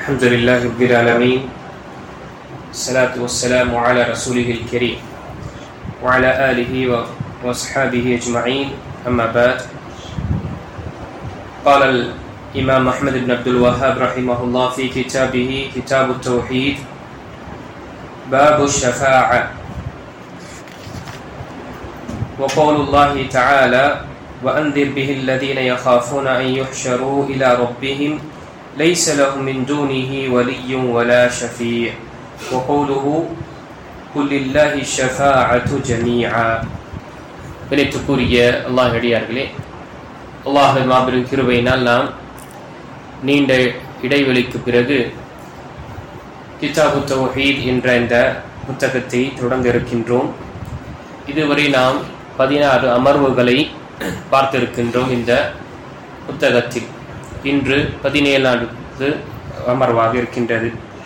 الحمد لله رب العالمين الصلاة والسلام على رسوله الكريم وعلى آله وأصحابه أجمعين أما بعد قال الإمام أحمد بن عبد الوهاب رحمه الله في كتابه كتاب التوحيد باب الشفاعة وقول الله تعالى وأنذر به الذين يخافون أن يحشروا إلى ربهم ليس لهم من دونه ولي ولا شفيع وقوله قل لله الشفاعة جميعا. கணித்துக்குரிய அல்லாஹ் அடியார்களே, அல்லாஹ்வின் மாபெரும் கிருபையினால் நாம் நீண்ட இடைவெளிக்கு பிறகு கிதாபு தௌஹீத் என்ற இந்த புத்தகத்தை தொடங்க இருக்கின்றோம். இதுவரை நாம் 16 அமர்வுகளை பார்த்திருக்கின்றோம். இந்த புத்தகத்தில் இன்று 17வது அமர்வாக இருக்கின்றது.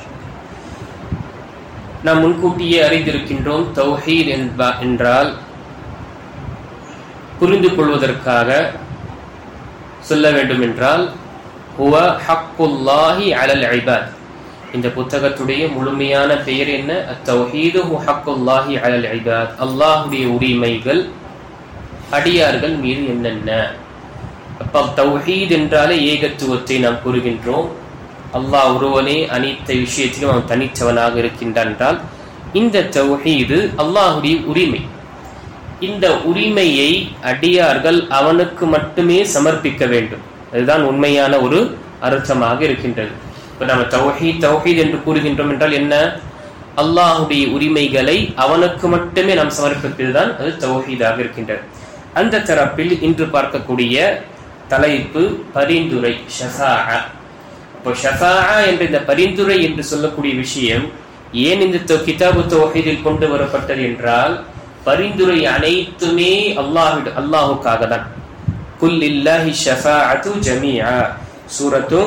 நாம் முன்கூட்டியே அறிந்திருக்கின்றோம், தௌஹீத் என்றால் புரிந்து கொள்வதற்காக சொல்ல வேண்டும் என்றால் ஹுவ ஹக்குல்லாஹி அலல் இபாத். இந்த புத்தகத்துடைய முழுமையான பெயர் என்ன? அத்தௌஹீது ஹக்குல்லாஹி அலல் இபாத். அல்லாஹ்வுடைய உரிமைகள் அடியார்கள் மீது என்னென்ன? அப்ப தௌஹீத் என்றாலே ஏகத்துவத்தை நாம் கூறுகின்றோம். அல்லாஹ் ஒருவனே அனைத்து விஷயத்திலும் அவன் தனித்தவனாக இருக்கின்றான் என்றால் இந்த தௌஹீது அல்லாஹ்வுடைய உரிமை. இந்த உரிமையை அடியார்கள் அவனுக்கு மட்டுமே சமர்ப்பிக்க வேண்டும். அதுதான் உண்மையான ஒரு அர்த்தமாக இருக்கின்றது. இப்ப நம்ம தௌஹீத் என்று கூறுகின்றோம் என்றால் என்ன? அல்லாஹ்வுடைய உரிமைகளை அவனுக்கு மட்டுமே நாம் சமர்ப்பிப்பதுதான் அது தௌஹீதாக இருக்கின்றது. அந்த தரப்பில் இன்று பார்க்கக்கூடிய தலைப்பு பரிந்துரை, ஷஃபாஅ. இப்போ ஷஃபாஅ என்ற இந்த பரிந்துரை என்று சொல்லக்கூடிய விஷயம் ஏன் இந்த கிதாபு தௌஹீதில் கொண்டு வரப்பட்டது என்றால், பரிந்துரை அனைத்துமே அல்லாஹுக்காக தான். குல் லில்லாஹி ஷஃபாஅத்து ஜமீஆ. சூரத்து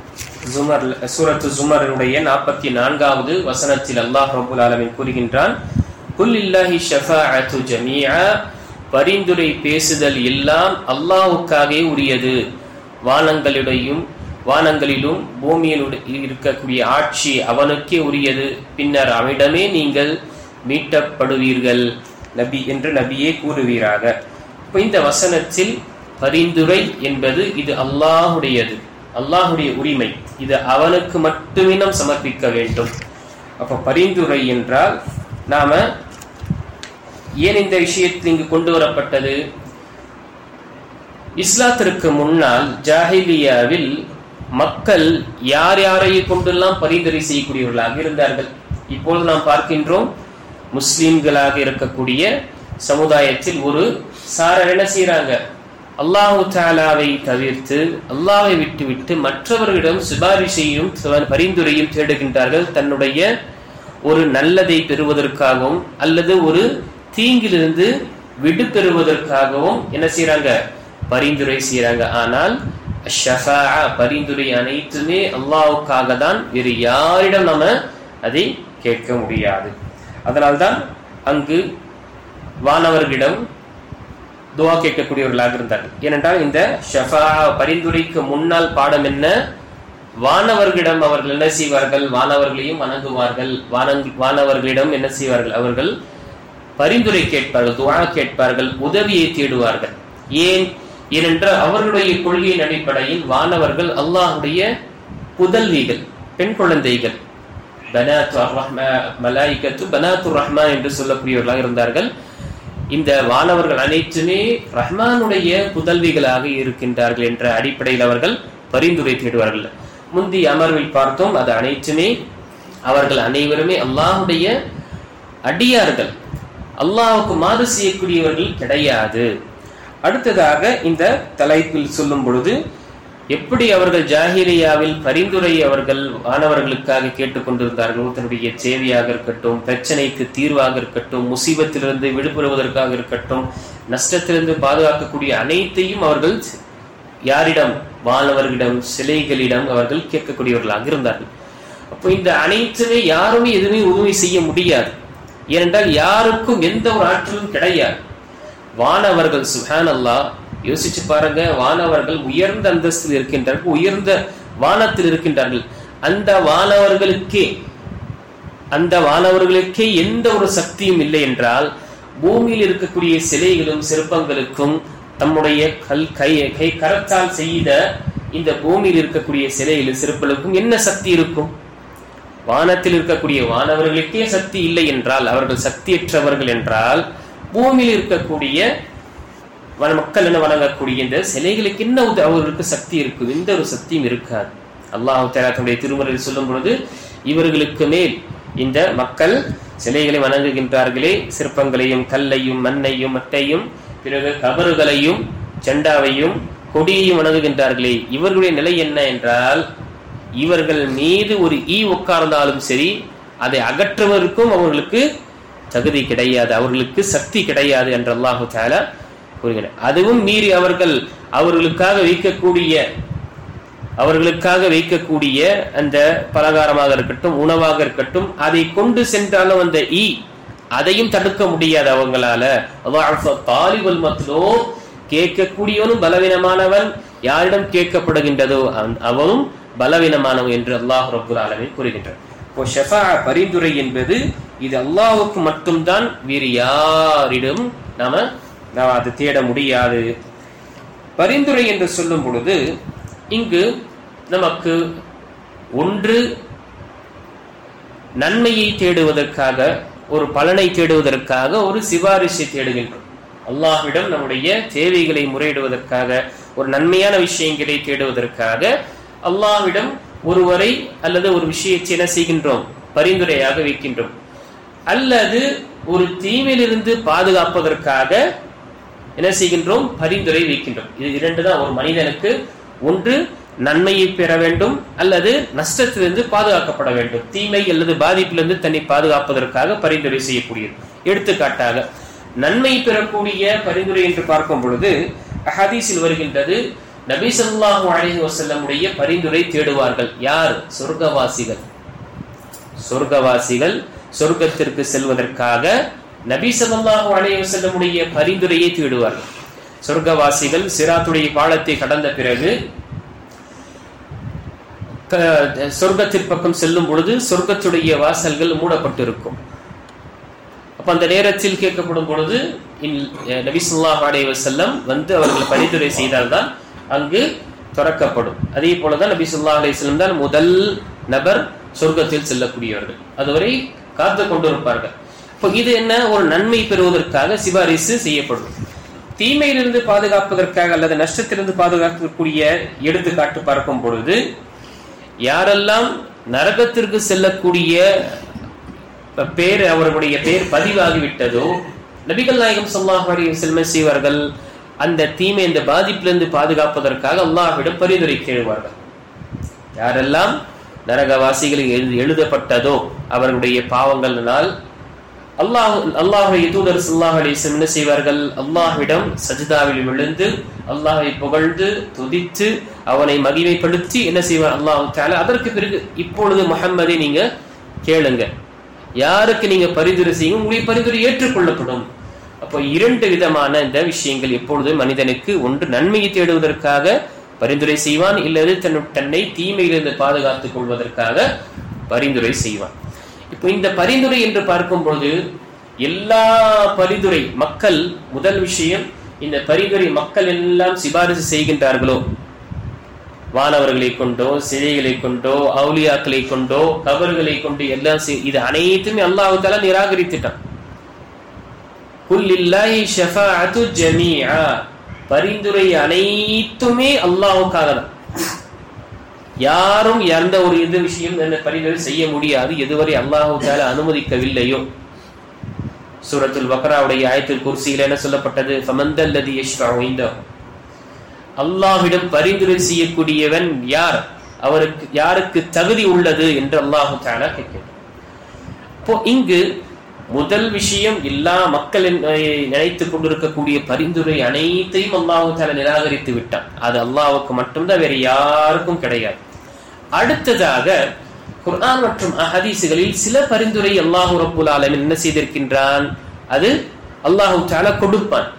ஜுமருடைய 44வது வசனத்தில் அல்லாஹ் ரப்பல் ஆலமீன் கூறுகின்றான், குல் லில்லாஹி ஷஃபாஅத்து ஜமீஆ. பரிந்துரை பேசுதல் எல்லாம் அல்லாஹ்வுக்காகவே உரியது. வானங்களிலும் பூமியிலும் இருக்கக்கூடிய ஆட்சி அவனுக்கே உரியது. பின்னர் அவனிடமே நீங்கள் மீட்டப்படுவீர்கள் நபி என்று நபியே கூறுவீராக. இப்ப இந்த வசனத்தில் பரிந்துரை என்பது இது அல்லாஹ்வுடையது, அல்லாஹ்வுடைய உரிமை. இது அவனுக்கு மட்டுமே நாம் சமர்ப்பிக்க வேண்டும். அப்ப பரிந்துரை என்றால் நாம ஏன் இந்த விஷயத்தில் இங்கு கொண்டு வரப்பட்டது? இஸ்லாத்திற்கு முன்னால் ஜாஹிலியாவில் மக்கள் யார் யாரை கொண்டெல்லாம் பரிந்துரை செய்யக்கூடியவர்களாக இருந்தார்கள். இப்பொழுது நாம் பார்க்கின்றோம், முஸ்லிம்களாக இருக்கக்கூடிய சமுதாயத்தில் ஒரு சாரர் என்ன செய்யறாங்க? அல்லாஹு தஆலாவை தவிர்த்து, அல்லாஹ்வை விட்டு மற்றவர்களிடம் சிபாரிசையும் பரிந்துரையும் தேடுகின்றார்கள். தன்னுடைய ஒரு நல்லதை பெறுவதற்காகவும் அல்லது ஒரு தீங்கிலிருந்து விடு பெறுவதற்காகவும் என்ன செய்யறாங்க? பரிந்துரை செய்யறாங்க. ஆனால் ஷஃபாஅ, பரிந்துரை அனைத்துமே அல்லாஹ்வுக்காக தான், வேறு யாரிடம் நாம அதை கேட்க முடியாது. அதனால்தான் அங்கு வானவர்களிடம் துஆ கேட்கக்கூடியவர்களாக இருந்தார்கள். ஏனென்றால் இந்த ஷஃபாஅ பரிந்துரைக்கு முன்னால் பாடம் என்ன? வானவர்களிடம் அவர்கள் என்ன செய்வார்கள்? வானவர்களையும் வணங்குவார்கள். வானவர்களிடம் என்ன செய்வார்கள்? அவர்கள் பரிந்துரை கேட்பார்கள், துஆ கேட்பார்கள், உதவியை தேடுவார்கள். ஏனென்றால் அவர்களுடைய கொள்கையின் அடிப்படையில் வானவர்கள் அல்லாஹ்வுடைய புதல்விகள், பெண் குழந்தைகள், மலாயிகத்து பனாத்துர் ரஹ்மான் என்று சொல்லக்கூடியவர்களாக இருந்தார்கள். இந்த வானவர்கள் அனைத்துமே ரஹ்மானுடைய புதல்விகளாக இருக்கின்றார்கள் என்ற அடிப்படையில் அவர்கள் பரிந்துரை தேடுவார்கள். முந்தைய அமர்வில் பார்த்தோம், அது அனைத்துமே அவர்கள் அனைவருமே அல்லாஹ்வுடைய அடியார்கள், அல்லாஹ்வுக்கு மாறு செய்யக்கூடியவர்கள் கிடையாது. அடுத்ததாக இந்த தலைப்பில் சொல்லும் பொழுது எப்படி அவர்கள் ஜாஹிலியாவில் பரிந்துரை அவர்கள் வானவர்களுக்காக கேட்டுக்கொண்டிருந்தார்கள். தன்னுடைய சேவையாக இருக்கட்டும், பிரச்சனைக்கு தீர்வாக இருக்கட்டும், முசீபத்திலிருந்து விடுபடுவதற்காக இருக்கட்டும், நஷ்டத்திலிருந்து பாதுகாக்கக்கூடிய அனைத்தையும் அவர்கள் யாரிடம்? வானவர்களிடம், சிலைகளிடம் அவர்கள் கேட்கக்கூடியவர்களாக இருந்தார்கள். அப்போ இந்த அனைத்துமே யாருமே எதுவுமே உதவி செய்ய முடியாது. ஏனென்றால் யாருக்கும் எந்த ஒரு ஆற்றலும் கிடையாது. வானவர்கள் சுப்ஹானல்லாஹ், யோசிச்சு பாருங்க, வானவர்கள் உயர்ந்த அந்தஸ்தில் இருக்கின்றார்கள், உயர்ந்த வானத்தில் இருக்கின்றார்கள். அந்த வானவர்களுக்கே எந்த ஒரு சக்தியும் இல்லை என்றால் பூமியில் இருக்கக்கூடிய சிலைகளும் சிற்பங்களுக்கும் தம்முடைய கை கரத்தால் செய்த இந்த பூமியில் இருக்கக்கூடிய சிலைகளும் சிற்பங்களுக்கும் என்ன சக்தி இருக்கும்? வானத்தில் இருக்கக்கூடிய வானவர்களுக்கே சக்தி இல்லை என்றால், அவர்கள் சக்தியற்றவர்கள் என்றால், பூமியில் இருக்கக்கூடிய மக்கள் என்ன வணங்கக்கூடிய இந்த சிலைகளுக்கு என்ன அவர்களுக்கு சக்தி இருக்குது? எந்த ஒரு சக்தியும் இருக்காது. அல்லாஹ் தஆலா தன்னுடைய திருமறையில் சொல்லும் பொழுது, இவர்களுக்கு மேல் இந்த மக்கள் சிலைகளை வணங்குகின்றார்களே, சிற்பங்களையும் கல்லையும் மண்ணையும் மட்டையும் பிறகு கபறுகளையும் செண்டாவையும் கொடியையும் வணங்குகின்றார்களே, இவர்களுடைய நிலை என்ன என்றால், இவர்கள் மீது ஒரு ஈ உட்கார்ந்தாலும் சரி அதை அகற்றுவதற்கும் அவர்களுக்கு தகுதி கிடையாது, அவர்களுக்கு சக்தி கிடையாது என்று அல்லாஹ் தஆலா கூறுகிறார். அதுவும் மீறி அவர்களுக்காக வைக்கக்கூடிய அந்த பலகாரமாக இருக்கட்டும், உணவாக இருக்கட்டும், அதை கொண்டு சென்றாலும் அந்த ஈ அதையும் தடுக்க முடியாது அவங்களால. கேட்கக்கூடியவனும் பலவீனமானவன், யாரிடம் கேட்கப்படுகின்றதோ அவனும் பலவீனமானவன் என்று அல்லாஹ் ரப்புல் ஆலமீன் கூறுகின்றார். பரிந்துரை என்பது இது அல்லாஹ்வுக்கு மட்டும்தான், வேறு யாரிடம் நாம அதை தேட முடியாது. பரிந்துரை என்று சொல்லும் பொழுது இங்கு நமக்கு ஒன்று நன்மையை தேடுவதற்காக, ஒரு பலனை தேடுவதற்காக ஒரு சிபாரிசை தேடுகின்றோம். அல்லாஹ்விடம் நம்முடைய தேவைகளை முறையிடுவதற்காக, ஒரு நன்மையான விஷயங்களை தேடுவதற்காக அல்லாஹ்விடம் ஒருவரை அல்லது ஒரு விஷயத்தை என்ன செய்கின்றோம்? பரிந்துரையாக வைக்கின்றோம். அல்லது ஒரு தீமையிலிருந்து பாதுகாப்பதற்காக என்ன செய்கின்றோம்? பரிந்துரை வைக்கின்றோம். இது இரண்டு தான் ஒரு மனிதனுக்கு. ஒன்று நன்மையை பெற வேண்டும், அல்லது நஷ்டத்திலிருந்து பாதுகாக்கப்பட வேண்டும். தீமை அல்லது பாதிப்பிலிருந்து தன்னை பாதுகாப்பதற்காக பரிந்துரை செய்யக்கூடியது. எடுத்துக்காட்டாக நன்மை பெறக்கூடிய பரிந்துரை என்று பார்க்கும் பொழுது ஹதீஸில் வருகின்றது, நபி ஸல்லல்லாஹு அலைஹி வஸல்லம் உடைய பரிந்துரை தேடுவார்கள். யார்? சொர்க்கவாசிகள் சொர்க்கத்திற்கு செல்வதற்காக நபி ஸல்லல்லாஹு அலைஹி வஸல்லம் உடைய பரிந்துரையை தேடுவார்கள். சொர்க்கவாசிகள் சிராத்துடைய பாலத்தை கடந்த பிறகு சொர்க்கத்திற்கு பக்கம் செல்லும் பொழுது சொர்க்கத்துடைய வாசல்கள் மூடப்பட்டிருக்கும். அப்ப அந்த நேரத்தில் கேட்கப்படும் பொழுது நபி ஸல்லல்லாஹு அலைஹி வஸல்லம் வந்து அவர்கள் பரிந்துரை செய்தால்தான் அங்கு திறக்கப்படும். அதே போலதான் நபி ஸல்லல்லாஹு அலைஹி வஸல்லம் தான் முதல் நபர் சொர்க்கத்தில் செல்லக்கூடியவர்கள். அதுவரை காத்து கொண்டிருப்பார்கள். இப்போ இது என்ன? ஒரு நன்மை பெறுவதற்காக சிபாரிசு செய்யப்படும். தீமையிலிருந்து பாதுகாப்பதற்காக அல்லது நஷ்டத்திலிருந்து பாதுகாக்கக்கூடிய எடுத்துக்காட்டு பார்க்கும் பொழுது, யாரெல்லாம் நரகத்திற்கு செல்லக்கூடிய பேர், அவர்களுடைய பேர் பதிவாகிவிட்டதோ, நபிகள் நாயகம் ஸல்லல்லாஹு அலைஹி வஸல்லம் செய்வார்கள், அந்த தீமை, இந்த பாதிப்பிலிருந்து பாதுகாப்பதற்காக அல்லாஹ்விடம் பரிந்துரை கேளுவார்கள். யாரெல்லாம் நரகவாசிகளுக்கு எழுதப்பட்டதோ அவர்களுடைய பாவங்களினால் அல்லாஹ்வுடைய தூதர் ஸல்லல்லாஹு அலைஹி வஸல்லம் என்ன செய்வார்கள்? அல்லாஹ்விடம் சஜ்தாவில் விழுந்து அல்லாஹ்வை புகழ்ந்து துதித்து அவனை மகிமைப்படுத்தி என்ன செய்வார் அல்லாஹ் தஆலா? அதற்கு பிறகு இப்பொழுது முஹம்மதை நீங்க கேளுங்க, யாருக்கு நீங்க பரிந்துரை செய்யுங்க, உங்களுடைய பரிந்துரை ஏற்றுக்கொள்ளப்படும். அப்போ இரண்டு விதமான இந்த விஷயங்கள் எப்பொழுது மனிதனுக்கு, ஒன்று நன்மையை தேடுவதற்காக பரிந்துரை செய்வான், இல்லது தன்னை தீமையிலிருந்து பாதுகாத்துக் கொள்வதற்காக பரிந்துரை செய்வான். இப்போ இந்த பரிந்துரை என்று பார்க்கும் பொழுது எல்லா பரிந்துரை மக்கள், முதல் விஷயம், இந்த பரிந்துரை மக்கள் எல்லாம் சிபாரிசு செய்கின்றார்களோ, வானவர்களை கொண்டோ, சிலைகளை கொண்டோ, அவுலியாக்களை கொண்டோ, கபர்களை கொண்டு எல்லாம் இது அனைத்துமே அல்லாஹ் தஆலா நிராகரித்துட்டான். குல்லில்லாஹி ஷஃபாஅத்து ஜமீஆ, பரிந்துரை அனைத்துமே அல்லாஹ்வுக்காக தான். யாரும் எந்த ஒரு இது விஷயம் பரிந்துரை செய்ய முடியாது எதுவரை அல்லாஹ் தஆலா அனுமதிக்கவில்லையோ. சூரத்துல் பக்ராவுடைய ஆயத்துல் குர்சியில என்ன சொல்லப்பட்டது? ஃபமந்தல்லதி யஷ்ஃபஉ இன்தஹு, அல்லாஹ்விடம் பரிந்துரை செய்யக்கூடியவன் யார், அவருக்கு யாருக்கு தகுதி உள்ளது என்று அல்லாஹ் தஆலா கேட்கிறார். இப்போ இங்கு முதல் விஷயம், எல்லா மக்கள் நினைத்துக் கொண்டிருக்கக்கூடிய பரிந்துரை அனைத்தையும் அல்லாஹ் தஆலா நிராகரித்து விட்டான். அது அல்லாஹ்வுக்கு மட்டும்தான், வேற யாருக்கும் கிடையாது. அடுத்ததாக குர்ஆன் மற்றும் ஹதீஸ்களில் சில பரிந்துரை அல்லாஹ் ரப்புல் ஆலமீன் என்ன செய்திருக்கின்றான், அது அல்லாஹ் தஆலா கொடுப்பான்.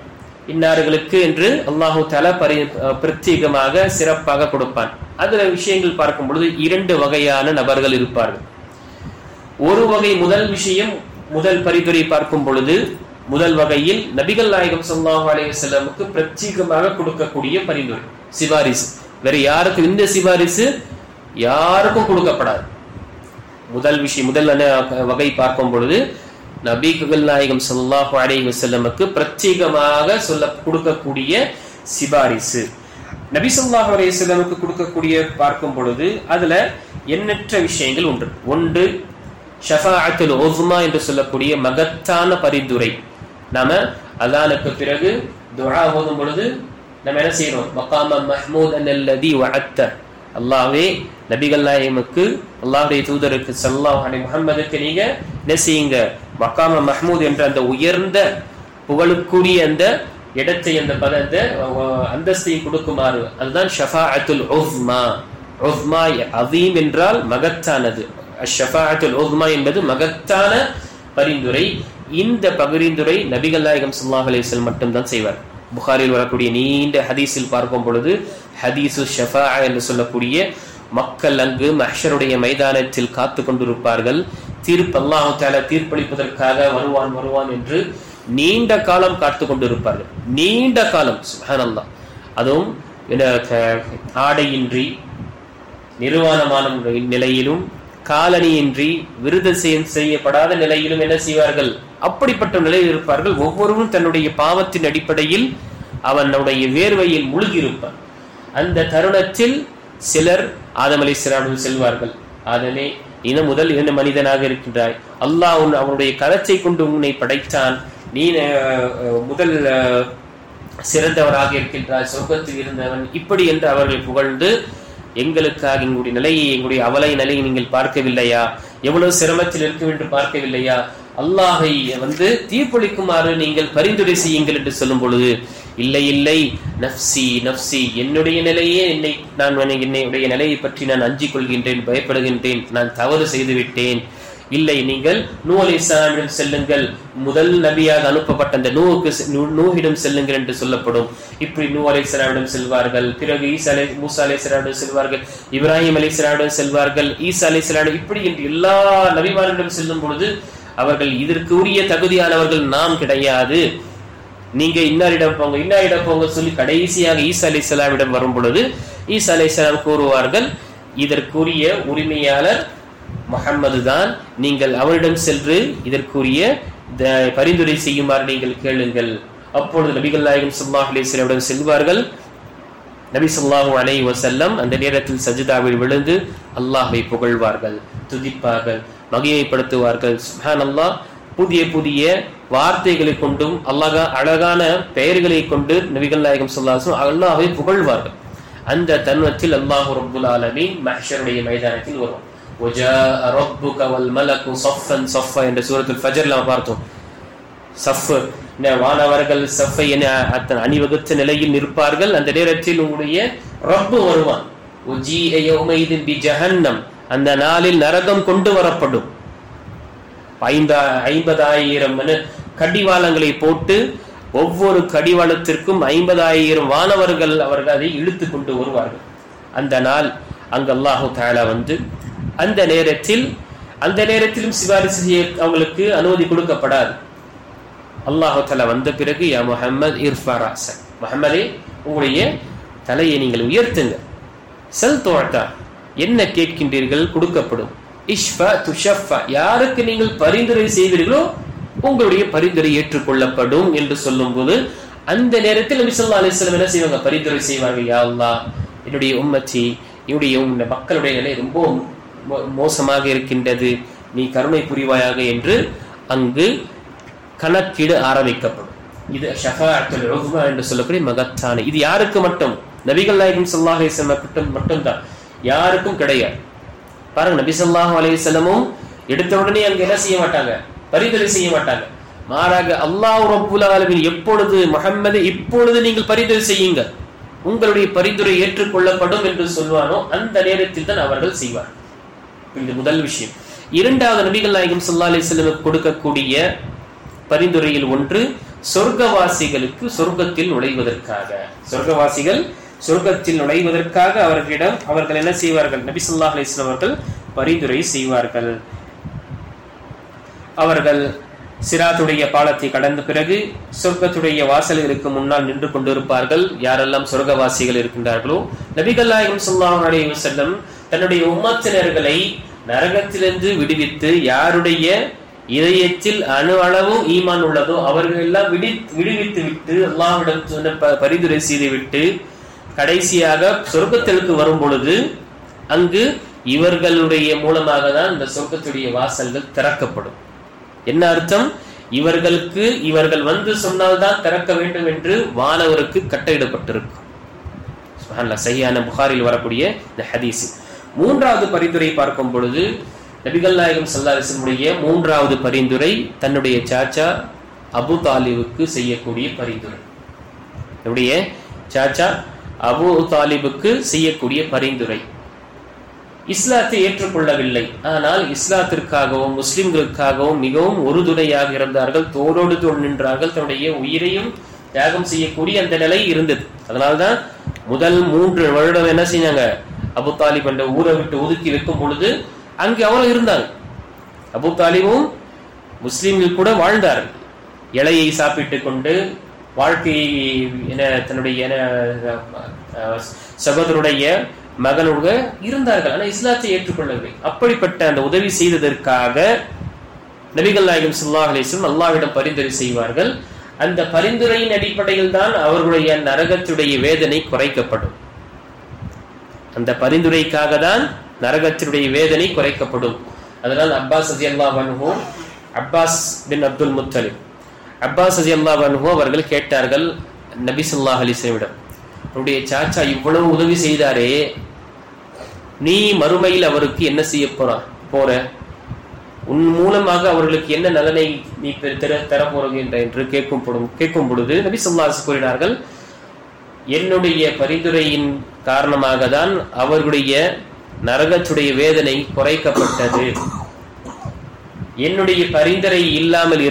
இன்னார்களுக்கு என்று அல்லாஹு தஆலா பிரத்யேகமாக சிறப்பாக கொடுப்பான். அதுல விஷயங்கள் பார்க்கும் பொழுது 2 வகையான நபர்கள் இருப்பார்கள். ஒரு வகை முதல் பரிந்துரை பார்க்கும் பொழுது முதல் வகையில் நபிகள் நாயகம் ஸல்லல்லாஹு அலைஹி வஸல்லமுக்கு பிரத்யேகமாக கொடுக்கக்கூடிய பரிந்துரை, சிபாரிசு. வேற யாருக்கும் இந்த சிபாரிசு யாருக்கும் கொடுக்கப்படாது. முதல் வகை பார்க்கும் பொழுது நபிகள் நாயகம் ஸல்லல்லாஹு அலைஹி வஸல்லமுக்கு பிரத்யேகமாக கொடுக்கக்கூடிய சிபாரிசு. நபி ஸல்லல்லாஹு அலைஹி வஸல்லமுக்கு கொடுக்கக்கூடிய பார்க்கும் பொழுது அதுல எண்ணற்ற விஷயங்கள் உண்டு. ஒன்று ஷஃபாஅத்துல் உஸ்மா என்று சொல்லக்கூடிய மகத்தான பரிந்துரை. நாம அஸானுக்கு பிறகு துஆ ஓதும் பொழுது நம்ம என்ன செய்யறோம்? மகாம மஹ்மூதன் அல்லதி வஅத்த, அல்லாஹ்வே நபிகள் நாயகமுக்கு அல்லாஹ்வுடைய தூதருக்கு ஸல்லல்லாஹு அலைஹி முஹம்மதுக்கு நீங்க என்ன செய்யுங்க? மகாம மஹ்மூத் என்ற அந்த உயர்ந்த புகழுக்குரிய அந்த இடத்தை, அந்த பதத்தை, அந்தஸ்தை கொடுக்குமாறு. அதுதான் ஷஃபாஅத்துல் உஸ்மா. உஸ்மா அதீம் என்றால் மகத்தானது. ஷஃபாஅத்துல் உஸ்மா என்பது மகத்தான பரிந்துரை. இந்த பரிந்துரை நபிகள் நாயகம் ஸல்லல்லாஹு அலைஹி வஸல்லம் மட்டும்தான் செய்வார். புகாரில் வரக்கூடிய நீண்ட ஹதீஸில் பார்க்கும் பொழுது ஹதீஸு ஷஃபாஅ என்று சொல்லக்கூடிய மக்கள் அங்கு மஹ்ஷருடைய மைதானத்தில் காத்து கொண்டிருப்பார்கள். அல்லாஹ் தஆலா தீர்ப்பளிப்பதற்காக வருவான் என்று நீண்ட காலம் காத்து கொண்டிருப்பார்கள். நீண்ட காலம், சுப்ஹானல்லாஹ். அதுவும் ஆடையின்றி நிர்வாணமான நிலையிலும் காலணியின்றி விருதம் செய்யப்படாத நிலையிலும் என்ன செய்வார்கள்? அப்படிப்பட்ட நிலையில் இருப்பார்கள். ஒவ்வொருவரும் தன்னுடைய பாவத்தின் அடிப்படையில் அவனுடைய வேர்வையில் முழுகி இருப்பார். அந்த தருணத்தில் சிலர் ஆதம் அலைஹிஸ்ஸலாம் செல்வார்கள். ஆதமே, முதல் மனிதனாக இருக்கின்றாய், அல்லாஹ் அவனுடைய கரத்தை கொண்டு உன்னை படைத்தான், நீ முதல் சிறந்தவராக இருக்கின்றாய், சொர்க்கத்தில் இருந்தவன், இப்படி என்று அவர்கள் புகழ்ந்து எங்களுக்காக எங்களுடைய நிலையை, எங்களுடைய அவலை நிலையை நீங்கள் பார்க்கவில்லையா? எவ்வளவு சிரமத்தில் இருக்கும் என்று பார்க்கவில்லையா? அல்லாஹை தீர்ப்பளிக்குமாறு நீங்கள் பரிந்துரை செய்யுங்கள் என்று சொல்லும் பொழுது, இல்லை நஃப்சி நஃப்சி, என்னுடைய நிலையே, என்னுடைய நிலையை பற்றி நான் அஞ்சிக் கொள்கின்றேன், பயப்படுகின்றேன், நான் தவறு செய்து விட்டேன். இல்லை, நீங்கள் நூ அலைஹிஸ்ஸலாமிடம் செல்லுங்கள், முதல் நபியாக அனுப்பப்பட்ட அந்த நூஹிடம் செல்லுங்கள் என்று சொல்லப்படும். இப்படி நூ அலைஹிஸ்ஸலாமிடம் செல்வார்கள். பிறகு மூசா அலைஹிஸ்ஸலாமிடம் செல்வார்கள், இப்ராஹிம் அலைஹிஸ்ஸலாமிடம் செல்வார்கள், ஈசா அலைஹிஸ்ஸலாம், இப்படி என்று எல்லா நபிமார்களிடம் செல்லும் பொழுது அவர்கள் இதற்கு உரிய தகுதியானவர்கள் நாம் கிடையாது, நீங்க இன்னாரிடம் போங்க சொல்லி கடைசியாக ஈசா அலைஹிஸ்ஸலாமிடம் வரும் பொழுது ஈசா அலைஹிஸ்ஸலாம் கூறுவார்கள், இதற்குரிய உரிமையாளர் முஹம்மது தான், நீங்கள் அவரிடம் சென்று இதற்குரிய பரிந்துரை செய்யுமாறு நீங்கள் கேளுங்கள். அப்பொழுது நபிகள் நாயகம் ஸல்லல்லாஹு அலைஹி வஸல்லம் செல்வார்கள். நபி ஸல்லல்லாஹு அலைஹி வஸல்லம் அந்த நேரத்தில் சஜ்தாவில் விழுந்து அல்லாஹ்வை புகழ்வார்கள், துதிப்பார்கள், மகிமைப்படுத்துவார்கள். சுப்ஹானல்லாஹ். புதிய வார்த்தைகளை கொண்டும் அழகான பெயர்களை கொண்டு நபிகள் நாயகம் ஸல்லல்லாஹு அலைஹி வஸல்லம் அல்லாஹ்வை புகழ்வார்கள். அந்த தருணத்தில் அல்லாஹ் ரப்புல் ஆலமீன் மஹ்ஷருடைய மைதானத்தில் வருவார். وَجَاءَ رَبُّكَ وَالْمَلَكُ صَفًّا صَفًّا என்ற சூரத்துல் ஃபஜ்ர்ல பார்த்தோம். சஃப், வானவர்கள் சஃபை அணிவகுத்த நிலையில் நிற்பார்கள். அந்த நேரத்தில் உங்களுடைய ரப்பு வருவான். وَجِيءَ يَوْمَئِذٍ بِجَهَنَّمَ, அந்த நாளில் நரகம் கொண்டு வரப்படும். 50,000 கடிவாளங்களை போட்டு ஒவ்வொரு கடிவாளத்திற்கும் 50,000 வானவர்கள் அவர்கள் அதை இழுத்து கொண்டு வருவார்கள். அந்த நாள் அங்கு அல்லாஹு தஆலா அந்த நேரத்திலும் சிபாரிசு செய்ய அவங்களுக்கு அனுமதி கொடுக்கப்படாது. அல்லாஹு தஆலா வந்த பிறகு, யா முஹம்மத் இர்ஃபா ரஅஸக், முஹம்மதே உங்களுடைய தலையை நீங்கள் உயர்த்துங்க. சல் துஅதா, என்ன கேட்கின்றீர்கள் கொடுக்கப்படும். இஷ்ஃபா துஷஃபா, யாருக்கு நீங்கள் பரிந்துரை செய்வீர்களோ உங்களுடைய பரிந்துரை ஏற்றுக்கொள்ளப்படும் என்று சொல்லும்போது அந்த நேரத்தில் நபி ஸல்லல்லாஹு அலைஹி வஸல்லம் என்ன செய்வாங்க? பரிந்துரை செய்வார்கள். யா அல்லாஹ், என்னுடைய உம்மத்தி, என்னுடைய மக்களுடைய நிலை ரொம்ப மோசமாக இருக்கின்றது, நீ கருணை புரிவாயாக என்று அங்கு கணக்கீடு ஆரம்பிக்கப்படும். இது ஷஃபாஅத்துல் உஸ்மா என்று சொல்லக்கூடிய மகத்தான. இது யாருக்கு மட்டும்? நபிகள் நாயகம் ஸல்லல்லாஹு அலைஹி வஸல்லம் மட்டும்தான், யாருக்கும் கிடையாது. பாருங்க, நபி ஸல்லல்லாஹு அலைஹி வஸல்லமும் எடுத்த உடனே அங்க என்ன செய்ய மாட்டாங்க? பரிந்துரை செய்ய மாட்டாங்க. மாறாக அல்லாஹ் ரப்புல் ஆலமீன் எப்பொழுது முஹம்மது இப்பொழுது நீங்கள் பரிந்துரை செய்யுங்க, உங்களுடைய பரிந்துரை ஏற்றுக்கொள்ளப்படும் என்று சொல்வானோ அந்த நேரத்தில் தான் அவர்கள் செய்வார். இது முதல் விஷயம். இரண்டாவது, நபிகள் நாயகம் ஸல்லல்லாஹு அலைஹி வஸல்லம் கொடுக்கக்கூடிய பரிந்துரையில் ஒன்று சொர்க்கவாசிகளுக்கு சொர்க்கத்தில் நுழைவதற்காக, சொர்க்கவாசிகள் சொர்க்கத்தில் நுழைவதற்காக அவர்கள் என்ன செய்வார்கள்? நபி ஸல்லல்லாஹு அலைஹி வஸல்லம் அவர்கள் பரிந்துரை செய்வார்கள். அவர்கள் சிராத்துடைய பாலத்தை கடந்த பிறகு சொர்க்கத்துடைய வாசல்களுக்கு முன்னால் நின்று கொண்டிருப்பார்கள். யாரெல்லாம் சொர்க்கவாசிகள் இருக்கின்றார்களோ, நபிகள் நாயகம் ஸல்லல்லாஹு அலைஹி வஸல்லம் தன்னுடைய உம்மத்தினர்களை நரகத்திலிருந்து விடுவித்து, யாருடைய இதயத்தில் அணு அளவும் ஈமான் உள்ளதோ அவர்கள் எல்லாம் விடுவித்து விட்டு அல்லாஹ்விடம் பரிந்துரை செய்துவிட்டு கடைசியாக சொர்க்கத்திற்கு வரும் பொழுது அங்கு இவர்களுடைய மூலமாக தான் இந்த சொர்க்கத்துடைய வாசல்கள் திறக்கப்படும். என்ன அர்த்தம்? இவர்கள் வந்து சொன்னால்தான் திறக்க வேண்டும் என்று வானவருக்கு கட்டளையிடப்பட்டிருக்கும். சுப்ஹானல்லாஹ், சஹீஹான புகாரில் வரக்கூடிய இந்த ஹதீஸ். மூன்றாவது பரிந்துரை பார்க்கும் பொழுது நபிகள் நாயகம் ஸல்லல்லாஹு அலைஹி வஸல்லம் மூன்றாவது பரிந்துரை தன்னுடைய சாச்சா அபு தாலிபுக்கு செய்யக்கூடிய பரிந்துரை. என்னுடைய சாச்சா அபு தாலிபுக்கு செய்யக்கூடிய பரிந்துரை. இஸ்லாத்தை ஏற்றுக்கொள்ளவில்லை, ஆனால் இஸ்லாத்திற்காகவும் முஸ்லிம்களுக்காகவும் மிகவும் உறுதுணையாக இருந்தார்கள், தோளோடு தோள் நின்றார்கள், தன்னுடைய உயிரையும் தியாகம் செய்யக்கூடிய அந்த நிலை இருந்தது. அதனால்தான் முதல் 3 வருடம் என்ன செஞ்சாங்க? அபு தாலிப் என்ற ஊரை விட்டு ஒதுக்கி வைக்கும் பொழுது அங்கு அவரும் இருந்தாங்க. அபு தாலிபும் முஸ்லிம்கள் கூட வாழ்ந்தார்கள். இலையை சாப்பிட்டுக் கொண்டு வாழ்க்கையை தன்னுடைய சகோதரருடைய மகனோடு இருந்தார்கள். ஆனால் இஸ்லாத்தை ஏற்றுக்கொள்ளவில்லை. அப்படிப்பட்ட அந்த உதவி செய்ததற்காக நபிகள் நாயகம் ஸல்லல்லாஹு அலைஹி வஸல்லம் அல்லாஹ்விடம் பரிந்துரை செய்வார்கள். அந்த பரிந்துரையின் அடிப்படையில் தான் அவர்களுடைய நரகத்துடைய வேதனை குறைக்கப்படும். அந்த பரிந்துரைக்காக தான் நரகத்தினுடைய வேதனை குறைக்கப்படும். அதனால் அப்பாஸ் ரலியல்லாஹு அன்ஹு, Abbas bin Abdul Muttalib, Abbas ரலியல்லாஹு அன்ஹு அவர்கள் கேட்டார்கள் நபி ஸல்லல்லாஹு அலைஹி வஸல்லம், அவருடைய சாச்சா இவ்வளவு உதவி செய்தாரே, நீ மறுமையில் அவருக்கு என்ன செய்ய போற? உன் மூலமாக அவர்களுக்கு என்ன நலனை நீ தர போறீங்க என்று கேட்கும் பொழுது நபி ஸல்லல்லாஹு அலைஹி வஸல்லம் கூறினார்கள், என்னுடைய பரிந்துரையின் காரணமாக தான் அவர்களுடைய நரகத்துடைய வேதனை குறைக்கப்பட்டது. என்னுடைய பரிந்துரை இல்லாமல்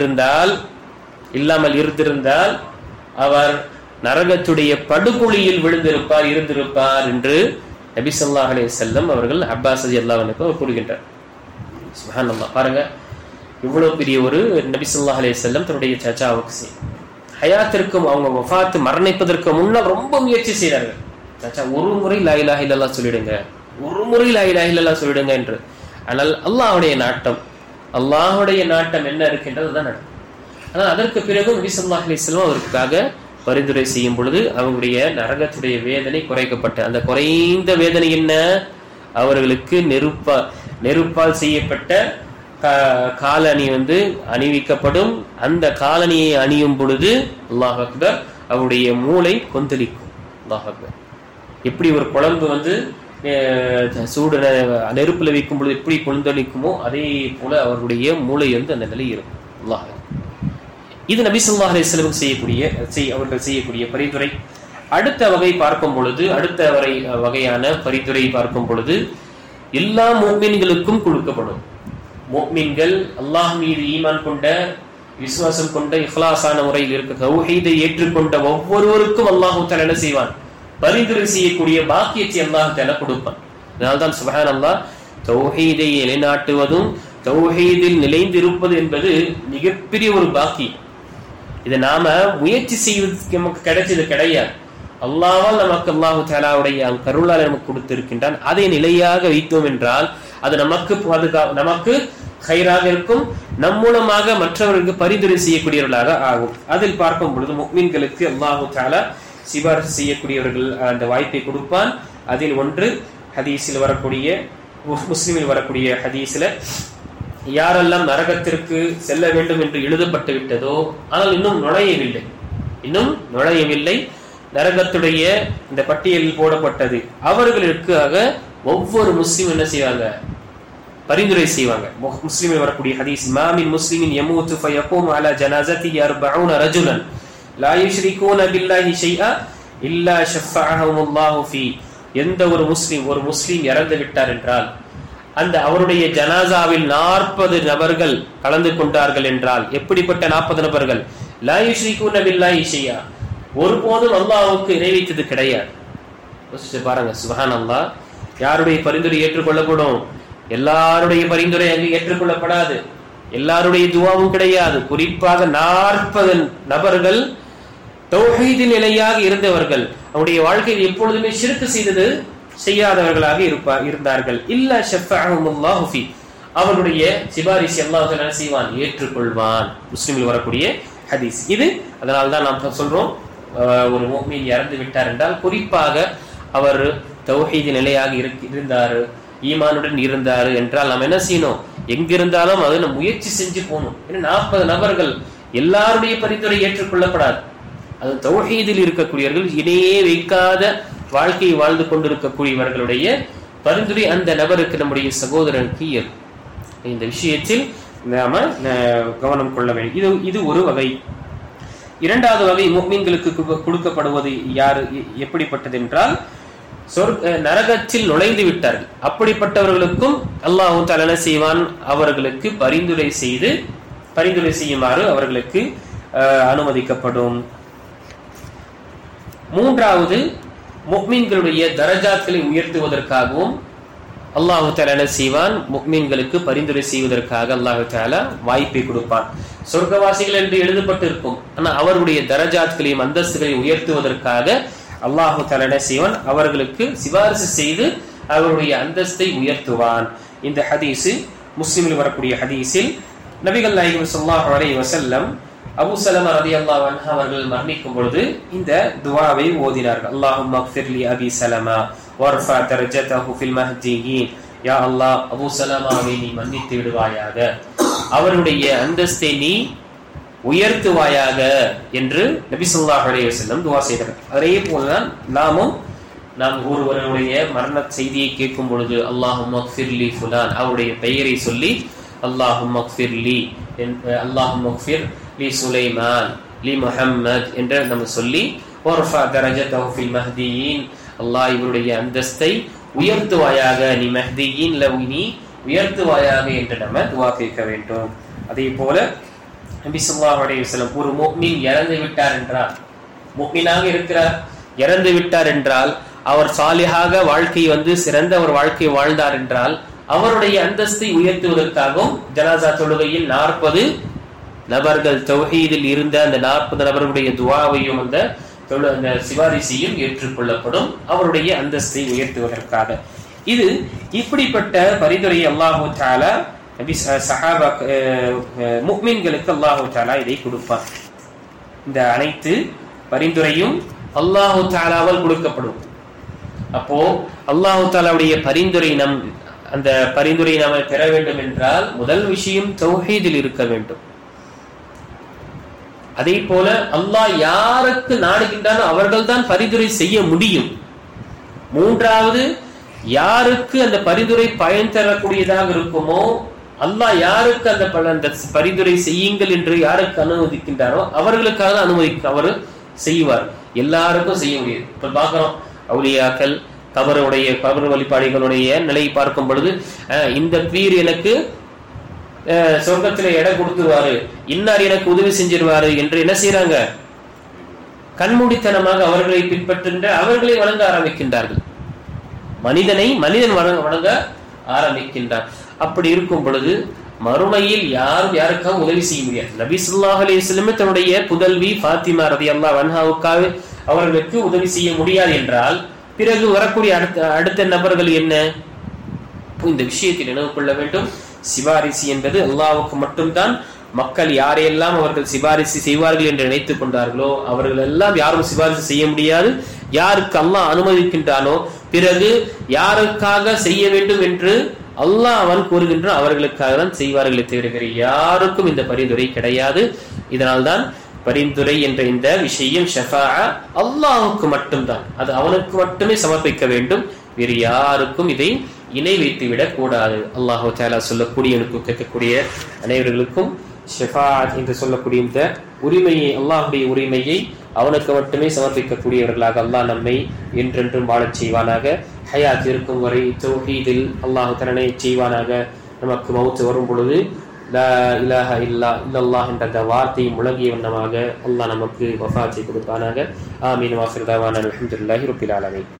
இருந்திருந்தால் அவர் நரகத்துடைய படுகொலியில் இருந்திருப்பார் என்று நபி ஸல்லல்லாஹு அலைஹி வஸல்லம் அவர்கள் அப்பாஸ் ரலியல்லாஹு அன்ஹு கூறுகின்றார். சுப்ஹானல்லாஹ், பாருங்க, இவ்வளவு பெரிய ஒரு நபி ஸல்லல்லாஹு அலைஹி வஸல்லம் தன்னுடைய சாச்சாவுக்கு ஹயாத்திற்கும் அவங்க வஃபாத் மரணிப்பதற்கு முன்னால் ரொம்ப முயற்சி செய்தார்கள். சாச்சா, ஒரு முறை லா இலாஹ இல்லல்லாஹ் சொல்லிடுங்க, ஒரு முறை லா இலாஹ இல்லல்லாஹ் சொல்லிடுங்க என்று. ஆனால் அல்லாஹ்வுடைய நாட்டம் என்ன இருக்கின்றது தான் நடக்கும். ஆனால் அதற்கு பிறகு நபி ஸல்லல்லாஹு அலைஹி வஸல்லம் அவருக்காக பரிந்துரை செய்யும் பொழுது அவங்களுடைய நரகத்துடைய வேதனை குறைக்கப்பட்ட அந்த குறைந்த வேதனை என்ன? அவர்களுக்கு நெருப்பால் செய்யப்பட்ட காலணி அணிவிக்கப்படும். அந்த காலணியை அணியும் பொழுது அல்லாஹ் அக்பர், அவருடைய மூளை கொந்தளிக்கும். அல்லாஹ் அக்பர், எப்படி ஒரு குழம்பு சூடு நெருப்புல வைக்கும் பொழுது எப்படி கொந்தளிக்குமோ அதே போல அவர்களுடைய மூளை அந்த நிலை இருக்கும். அல்லாஹ், இது நபி ஸல்லல்லாஹு அலைஹி வஸல்லம் அவர்கள் செய்யக்கூடிய பரிந்துரை. அடுத்த வகை பார்க்கும் பொழுது, வகையான பரிந்துரை பார்க்கும் பொழுது எல்லா முஃமின்களுக்கும் கொடுக்கப்படும். முஃமின்கள் அல்லாஹ் மீது ஈமான் கொண்ட, விசுவாசம் கொண்ட, இஹ்லாஸான முறையில் இருக்க தௌஹீதை ஏற்றுக்கொண்ட ஒவ்வொருவருக்கும் அல்லாஹ் தஆலா என்ன செய்வான்? பரிந்துரை செய்யக்கூடிய பாக்கியத்தை அல்லாஹ் தஆலா கொடுப்பான். அதனால்தான் சுப்ஹானல்லாஹ், தௌஹீதை நிலைநாட்டுவதும் தௌஹீதில் நிலைந்திருப்பது என்பது மிகப்பெரிய ஒரு பாக்கியம். இதை நாம முயற்சி செய்வதற்கு நமக்கு கிடைச்சது கிடையாது. அல்லாஹ்வால் நமக்கு அல்லாஹ் தஆலாவுடைய கருளால் நமக்கு கொடுத்திருக்கின்றான். அதை நிலையாக வைத்தோம் என்றால் அது நமக்கு கைராக இருக்கும். நம் மூலமாக மற்றவர்களுக்கு பரிந்துரை செய்யக்கூடியவர்களாக ஆகும். அதில் பார்க்கும் பொழுது முஃமின்களுக்கு அல்லாஹ் தஆலா சிபாரிசு செய்யக்கூடியவர்கள் அந்த வாய்ப்பை கொடுப்பான். அதில் ஒன்று ஹதீஸில் வரக்கூடிய, முஸ்லிமில் வரக்கூடிய ஹதீஸ்ல, யாரெல்லாம் நரகத்திற்கு செல்ல வேண்டும் என்று எழுதப்பட்டு விட்டதோ ஆனால் இன்னும் நுழையவில்லை, நரகத்துடைய இந்த பட்டியலில் போடப்பட்டது, அவர்களுக்காக ஒவ்வொரு முஸ்லிம் என்ன செய்வாங்க? பரிந்துரை செய்வாங்க. முஸ்லிமில் வரக்கூடிய ஹதீஸ், மாமின் முஸ்லிமின் யமூது ஃபயகூமு அலா ஜனாஸதிஹி 40 ரஜுலன் லா யுஷ்ரிகூன பில்லாஹி ஷைஆ இல்லா ஷஃபஅஹுமுல்லாஹு ஃபீ. எந்த ஒரு முஸ்லிம் இறந்து விட்டார் என்றால் அந்த அவருடைய ஜனாசாவில் 40 நபர்கள் கலந்து கொண்டார்கள் என்றால், எப்படிப்பட்ட 40 நபர்கள்? லா யுஷ்ரிகூன பில்லாஹி ஷைஆ, ஒருபோதும் அல்லாஹ்வுக்கு இணை வைத்தது கிடையாது. பாருங்க, சுப்ஹானல்லாஹ். யாருடைய பரிந்துரை ஏற்றுக்கொள்ளப்படும்? எல்லாருடைய பரிந்துரை அங்கு ஏற்றுக்கொள்ளப்படாது. எல்லாருடைய துவாவும் கிடையாது. குறிப்பாக 40 நபர்கள் தௌஹீதின் நிலையாக இருந்தவர்கள், அவருடைய வாழ்க்கையில் எப்பொழுதுமே ஷிர்க் செய்யாதவர்களாக இருந்தார்கள். இல்ல ஷஃபஅஹுமுல்லாஹு ஃபீ, அவருடைய சிபாரிசை அல்லாஹ் தஆலா செய்வான், ஏற்றுக்கொள்வான். முஸ்லிமில் வரக்கூடிய ஹதீஸ் இது. அதனால்தான் நாம் சொல்றோம், ஒரு முஃமின் இறந்து விட்டார் என்றால் குறிப்பாக அவர் தௌஹீது நிலையாக இருந்தாரு, ஈமானுடன் இருந்தாரு என்றால் நாம் என்ன செய்யணும்? எங்கிருந்தாலும் அதை நம்ம முயற்சி செஞ்சு போகணும். ஏன்னா 40 நபர்கள் எல்லாருடைய பரிந்துரை ஏற்றுக்கொள்ளப்படாது. அது தௌஹீதில் இருக்கக்கூடியவர்கள், இணையே வைக்காத வாழ்க்கையை வாழ்ந்து கொண்டிருக்கக்கூடியவர்களுடைய பரிந்துரை அந்த நபருக்கு, நம்முடைய சகோதரனுக்கு ஏற்படும். இந்த விஷயத்தில் நாம கவனம் கொள்ள வேண்டும். இது ஒரு வகை. இரண்டாவது வகை முஃமின்களுக்கு கொடுக்கப்படுவது எப்படிப்பட்டது என்றால், நரகத்தில் நுழைந்து விட்டார்கள். அப்படிப்பட்டவர்களுக்கும் அல்லாஹ் தஆலா செய்வான், அவர்களுக்கு பரிந்துரை செய்யுமாறு அவர்களுக்கு அனுமதிக்கப்படும். மூன்றாவது, முஃமின்களுடைய தரஜாத்களை உயர்த்துவதற்காகவும் அல்லாஹ் தஆலா செய்வான், முஃமின்களுக்கு பரிந்துரை செய்வதற்காக அல்லாஹ் தஆலா வாய்ப்பை கொடுப்பான். சொர்க்கவாசிகள் என்று எழுதப்பட்டு இருக்கும், ஆனால் அவர்களுடைய தரஜாத்களையும் அந்தஸ்துகளையும் உயர்த்துவதற்காக அல்லாஹ் தஆலா செய்வான், அவர்களுக்கு சிபாரிசு செய்து அவருடைய அந்தஸ்தை உயர்த்துவான். இந்த ஹதீஸ் முஸ்லிமில் வரக்கூடிய ஹதீஸில் நபிகள் நாயகம் ஸல்லல்லாஹு அலைஹி வஸல்லம் அபூ ஸலமா ரலியல்லாஹு அன்ஹு அவர்கள் மரணிக்கும் பொழுது இந்த துஆவை ஓதினார்கள். அல்லாஹும்ம ஃபிர் லி அபி ஸலமா வர்ஃபா தரஜதஹு ஃபில் மஹ்தியீன். யா அல்லாஹ், அபூ ஸலமாவை நீ மன்னித்து விடுவாயாக, அவருடைய அந்தஸ்தை நீ உயர்த்துவாயாக என்று நபி ஸல்லல்லாஹு அலைஹி வஸல்லம் துஆ செய்தார்கள். அதே போலதான் நாம் ஒருவருடைய மரண செய்தியை கேட்கும் பொழுது அல்லாஹும்ம ஃபிர் லி ஃபுலான், அவருடைய பெயரை சொல்லி அல்லாஹும்ம ஃபிர் லி, அல்லாஹும்ம ஃபிர் லி சுலைமான், லி முஹம்மத் என்று நம்ம சொல்லி வர்ஃபா தரஜதஹு ஃபில் மஹ்தியீன், அல்லாஹ் இவருடைய அந்தஸ்தை உயர்த்துவாயாக, நீ மஹ்தியீன்ல நீ உயர்த்துவாயாக என்று நம்ம துஆ கேட்க வேண்டும். அதே போல நபி ஸல்லல்லாஹு அலைஹி வஸல்லம், ஒரு முஃமின் இறந்து விட்டார் என்றால், முஃமினாக இருக்கிறார், இறந்து விட்டார் என்றால், அவர் சாலிஹாக வாழ்க்கை சிறந்த ஒரு வாழ்க்கை வாழ்ந்தார் என்றால், அவருடைய அந்தஸ்தை உயர்த்துவதற்காகவும் ஜனாசா தொழுகையில் 40 நபர்கள் தௌஹீதில் இருந்த அந்த 40 நபர்களுடைய துஆவையும் அந்த சிபாரிசையும் ஏற்றுக்கொள்ளப்படும், அவருடைய அந்தஸ்தை உயர்த்துவதற்காக. இது இப்படிப்பட்ட பரிந்துரை அல்லாஹ் தஆலா சஹாபா முஃமின்களுக்கு அல்லாஹ் தஆலா இதை கொடுப்பார். இந்த அனைத்து பரிந்துரையும் அல்லாஹ் தஆலாவால் கொடுக்கப்படும். அப்போ அல்லாஹ் தஆலாவுடைய பரிந்துரை அந்த பரிந்துரை நாம் பெற வேண்டும் என்றால் முதல் விஷயம் தௌஹீதில் இருக்க வேண்டும். அதே போல அல்லாஹ் யாருக்கு நாடுகின்றானோ அவர்கள் தான் பரிந்துரை செய்ய முடியும். மூன்றாவது, யாருக்கு அந்த பரிந்துரை பயன் தரக்கூடியதாக இருக்குமோ, அல்லாஹ் யாருக்கு அந்த பரிந்துரை செய்யுங்கள் என்று யாருக்கு அனுமதிக்கின்றாரோ அவர்களுக்காக அவர் செய்வார். எல்லாருக்கும் செய்ய முடியாது. இப்ப பாக்குறோம், அவுலியாக்கள், கபர் வழிபாடுகளுடைய நிலையை பார்க்கும் பொழுது, இந்த பீர் எனக்கு சொர்க்கத்திலே இடம் கொடுத்துருவாரு, இன்னார் எனக்கு உதவி செஞ்சிருவாரு என்று என்ன செய்யறாங்க? கண்மூடித்தனமாக அவர்களை பின்பற்றுகின்ற, அவர்களை வணங்க ஆரம்பிக்கின்றார்கள். மனிதன் வணங்க ஆரம்பிக்கின்றார். அப்படி இருக்கும் பொழுது மறுமையில் யாருக்காக உதவி செய்ய முடியாது. நபி ஸல்லல்லாஹு அலைஹி வஸல்லம் தன்னுடைய புதல்வி ஃபாத்திமா ரலியல்லாஹு அன்ஹாவுக்காக அவர்களுக்கு உதவி செய்ய முடியாது என்றால், பிறகு வரக்கூடிய அடுத்த நபர்கள் என்ன? இந்த விஷயத்தில் நினைவு கொள்ள வேண்டும், சிபாரிசு என்பது அல்லாஹ்வுக்கு மட்டும்தான். மக்கள் யாரையெல்லாம் அவர்கள் சிபாரிசு செய்வார்கள் என்று நினைத்துக் கொண்டார்களோ அவர்கள் எல்லாம் யாரும் சிபாரிசு செய்ய முடியாது. யாருக்கு அல்லாஹ் அனுமதிக்கின்றானோ, பிறகு யாருக்காக செய்ய வேண்டும் என்று அல்லாஹ் அவன் கூறுகின்றான் அவர்களுக்காக தான் செய்வார்களே தவிர வேறு யாருக்கும் இந்த பரிந்துரை கிடையாது. இதனால்தான் பரிந்துரை என்ற இந்த விஷயம் ஷஃபாஅ அல்லாஹ்வுக்கு மட்டும்தான், அது அவனுக்கு மட்டுமே சமர்ப்பிக்க வேண்டும். வேறு யாருக்கும் இதை இணை வைத்து விடக் கூடாது. அல்லாஹ் தஆலா சொல்லக்கூடிய கேட்கக்கூடிய அனைவர்களுக்கும் ஷஃபாஅத் என்று சொல்லக்கூடிய இந்த உரிமையை, அல்லாஹ்வுடைய உரிமையை அவனுக்கு மட்டுமே சமர்ப்பிக்கக்கூடியவர்களாக அல்லாஹ் நம்மை என்றென்றும் வாழச் செய்வானாக. ஹயாத் இருக்கும் வரை தௌஹீதில் அல்லாஹ் தஆலா செய்வானாக. நமக்கு மௌத் வரும் பொழுது லா இலாஹ இல்லல்லாஹ் என்ற அந்த வார்த்தையை முழங்கிய வண்ணமாக அல்லாஹ் நமக்கு வஃபாத்தை கொடுப்பானாக. ஆமீன். வாஃபிர் தஅவானா அல்ஹம்துலில்லாஹி ரப்பில் ஆலமீன்.